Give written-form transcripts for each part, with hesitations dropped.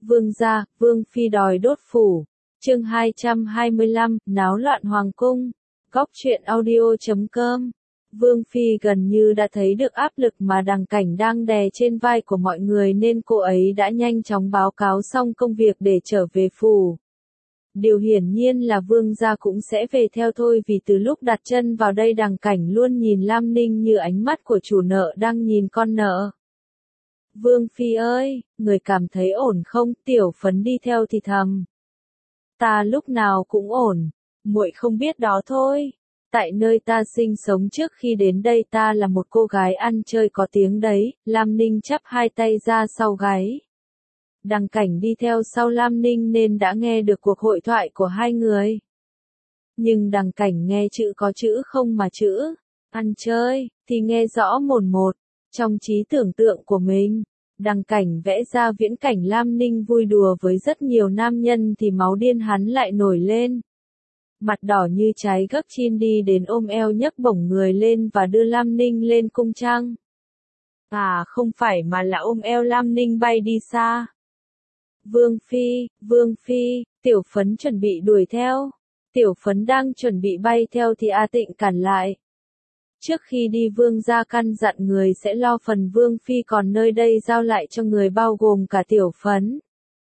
Vương gia, Vương Phi đòi đốt phủ. Chương 225, náo loạn hoàng cung. Góc truyện audio.com. Vương Phi gần như đã thấy được áp lực mà Đằng Cảnh đang đè trên vai của mọi người nên cô ấy đã nhanh chóng báo cáo xong công việc để trở về phủ. Điều hiển nhiên là Vương gia cũng sẽ về theo thôi, vì từ lúc đặt chân vào đây Đằng Cảnh luôn nhìn Lam Ninh như ánh mắt của chủ nợ đang nhìn con nợ. Vương Phi ơi, người cảm thấy ổn không? Tiểu Phấn đi theo thì thầm. Ta lúc nào cũng ổn, muội không biết đó thôi. Tại nơi ta sinh sống trước khi đến đây ta là một cô gái ăn chơi có tiếng đấy. Lam Ninh chắp hai tay ra sau gáy. Đằng Cảnh đi theo sau Lam Ninh nên đã nghe được cuộc hội thoại của hai người. Nhưng Đằng Cảnh nghe chữ có chữ không mà chữ ăn chơi thì nghe rõ mồn một. Trong trí tưởng tượng của mình, Đằng Cảnh vẽ ra viễn cảnh Lam Ninh vui đùa với rất nhiều nam nhân thì máu điên hắn lại nổi lên. Mặt đỏ như cháy gấp chin đi đến ôm eo nhấc bổng người lên và đưa Lam Ninh lên cung trăng. À không phải mà là ôm eo Lam Ninh bay đi xa. Vương Phi, Tiểu Phấn chuẩn bị đuổi theo. Tiểu Phấn đang chuẩn bị bay theo thì A Tịnh cản lại. Trước khi đi Vương gia căn dặn người sẽ lo phần Vương Phi, còn nơi đây giao lại cho người bao gồm cả Tiểu Phấn.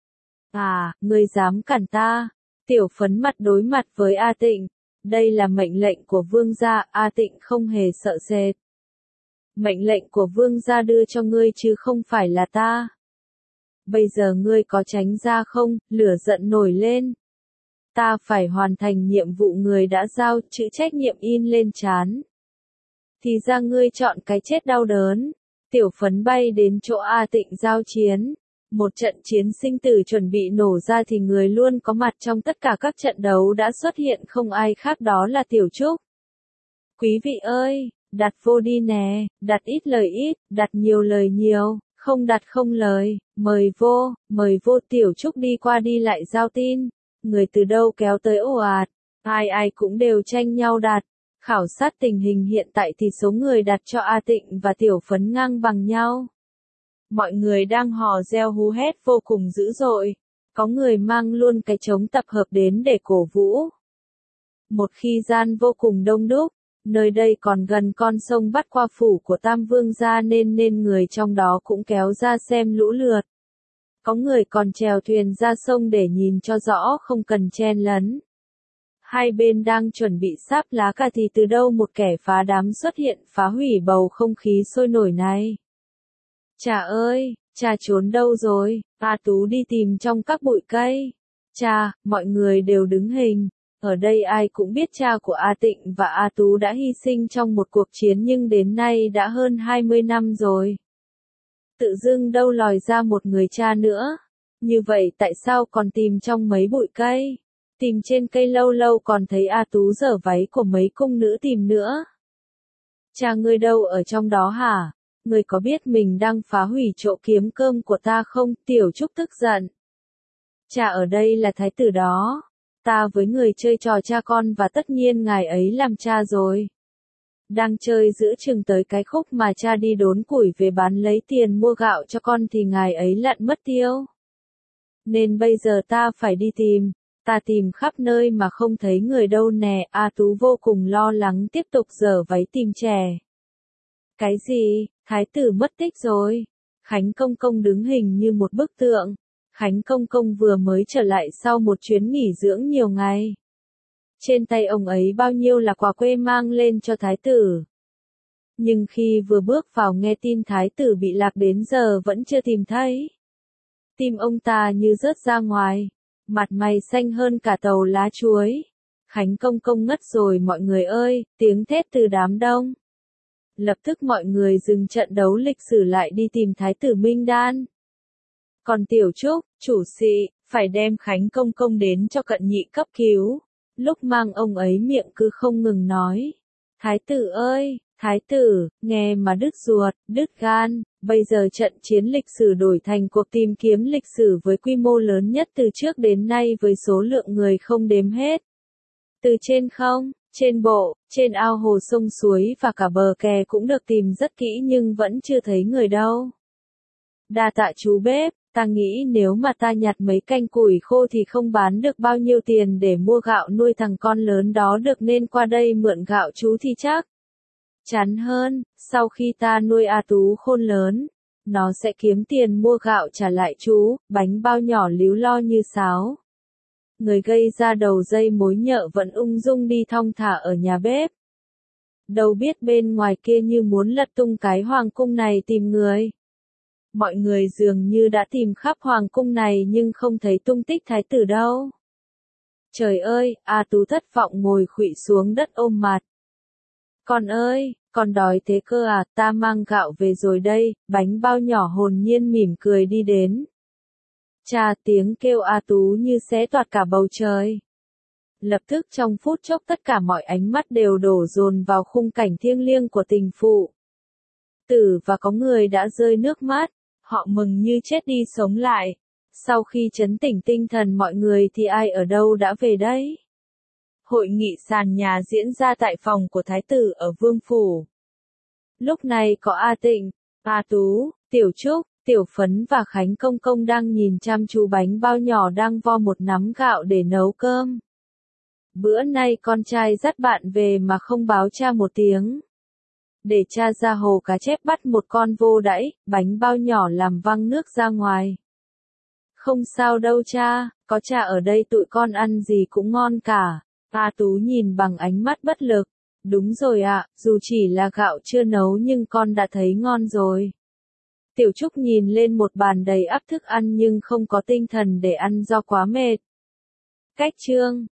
À, người dám cản ta? Tiểu Phấn mặt đối mặt với A Tịnh. Đây là mệnh lệnh của Vương gia, A Tịnh không hề sợ sệt. Mệnh lệnh của Vương gia đưa cho ngươi chứ không phải là ta. Bây giờ ngươi có tránh ra không? Lửa giận nổi lên. Ta phải hoàn thành nhiệm vụ người đã giao, chữ trách nhiệm in lên trán. Thì ra ngươi chọn cái chết đau đớn. Tiểu Phấn bay đến chỗ A Tịnh giao chiến. Một trận chiến sinh tử chuẩn bị nổ ra thì người luôn có mặt trong tất cả các trận đấu đã xuất hiện, không ai khác đó là Tiểu Trúc. Quý vị ơi, đặt vô đi nè, đặt ít lời ít, đặt nhiều lời nhiều, không đặt không lời, mời vô. Tiểu Trúc đi qua đi lại giao tin. Người từ đâu kéo tới ồ ạt, ai cũng đều tranh nhau đặt. Khảo sát tình hình hiện tại thì số người đặt cho A Tịnh và Tiểu Phấn ngang bằng nhau. Mọi người đang hò reo hú hét vô cùng dữ dội. Có người mang luôn cái trống tập hợp đến để cổ vũ. Một khi gian vô cùng đông đúc, nơi đây còn gần con sông vắt qua phủ của Tam Vương gia nên người trong đó cũng kéo ra xem lũ lượt. Có người còn chèo thuyền ra sông để nhìn cho rõ, không cần chen lấn. Hai bên đang chuẩn bị sáp lá cà thì từ đâu một kẻ phá đám xuất hiện, phá hủy bầu không khí sôi nổi này. Cha ơi, cha trốn đâu rồi? A Tú đi tìm trong các bụi cây. Cha, mọi người đều đứng hình. Ở đây ai cũng biết cha của A Tịnh và A Tú đã hy sinh trong một cuộc chiến, nhưng đến nay đã hơn 20 năm rồi. Tự dưng đâu lòi ra một người cha nữa. Như vậy tại sao còn tìm trong mấy bụi cây? Tìm trên cây lâu lâu còn thấy A Tú giở váy của mấy cung nữ tìm nữa. Cha ngươi đâu ở trong đó hả? Ngươi có biết mình đang phá hủy chỗ kiếm cơm của ta không? Tiểu Trúc tức giận. Cha ở đây là thái tử đó. Ta với người chơi trò cha con và tất nhiên ngài ấy làm cha rồi. Đang chơi giữa chừng tới cái khúc mà cha đi đốn củi về bán lấy tiền mua gạo cho con thì ngài ấy lặn mất tiêu. Nên bây giờ ta phải đi tìm. Ta tìm khắp nơi mà không thấy người đâu nè. A Tú vô cùng lo lắng tiếp tục giở váy tìm trẻ. Cái gì? Thái tử mất tích rồi. Khánh Công Công đứng hình như một bức tượng. Khánh Công Công vừa mới trở lại sau một chuyến nghỉ dưỡng nhiều ngày. Trên tay ông ấy bao nhiêu là quà quê mang lên cho thái tử. Nhưng khi vừa bước vào nghe tin thái tử bị lạc đến giờ vẫn chưa tìm thấy. Tim ông ta như rớt ra ngoài. Mặt mày xanh hơn cả tàu lá chuối. Khánh Công Công ngất rồi mọi người ơi, tiếng thét từ đám đông. Lập tức mọi người dừng trận đấu lịch sử lại đi tìm thái tử Minh Đan. Còn Tiểu Trúc, chủ sĩ, phải đem Khánh Công Công đến cho cận nhị cấp cứu. Lúc mang ông ấy miệng cứ không ngừng nói. Thái tử ơi, thái tử, nghe mà đứt ruột, đứt gan. Bây giờ trận chiến lịch sử đổi thành cuộc tìm kiếm lịch sử với quy mô lớn nhất từ trước đến nay với số lượng người không đếm hết. Từ trên không, trên bộ, trên ao hồ sông suối và cả bờ kè cũng được tìm rất kỹ nhưng vẫn chưa thấy người đâu. Đa tạ chú bếp, Ta nghĩ nếu mà ta nhặt mấy canh củi khô thì không bán được bao nhiêu tiền để mua gạo nuôi thằng con lớn đó được nên qua đây mượn gạo chú thì chắc chắn hơn, sau khi ta nuôi A Tú khôn lớn, nó sẽ kiếm tiền mua gạo trả lại chú, bánh bao nhỏ líu lo như sáo. Người gây ra đầu dây mối nhợ vẫn ung dung đi thong thả ở nhà bếp. Đâu biết bên ngoài kia như muốn lật tung cái hoàng cung này tìm người. Mọi người dường như đã tìm khắp hoàng cung này nhưng không thấy tung tích thái tử đâu. Trời ơi, A Tú thất vọng ngồi khuỵu xuống đất ôm mặt. Con ơi, con đói thế cơ à, ta mang gạo về rồi đây, bánh bao nhỏ hồn nhiên mỉm cười đi đến. Chà, tiếng kêu A Tú như xé toạc cả bầu trời. Lập tức trong phút chốc tất cả mọi ánh mắt đều đổ dồn vào khung cảnh thiêng liêng của tình phụ. Tử và có người đã rơi nước mắt, họ mừng như chết đi sống lại. Sau khi trấn tỉnh tinh thần mọi người thì ai ở đâu đã về đấy? Hội nghị sàn nhà diễn ra tại phòng của thái tử ở Vương Phủ. Lúc này có A Tịnh, A Tú, Tiểu Trúc, Tiểu Phấn và Khánh Công Công đang nhìn chăm chú bánh bao nhỏ đang vo một nắm gạo để nấu cơm. Bữa nay con trai dắt bạn về mà không báo cha một tiếng. Để cha ra hồ cá chép bắt một con vô đẫy, bánh bao nhỏ làm văng nước ra ngoài. Không sao đâu cha, có cha ở đây tụi con ăn gì cũng ngon cả. A Tú nhìn bằng ánh mắt bất lực. Đúng rồi ạ, dù chỉ là gạo chưa nấu nhưng con đã thấy ngon rồi. Tiểu Trúc nhìn lên một bàn đầy ắp thức ăn nhưng không có tinh thần để ăn do quá mệt. Cách chương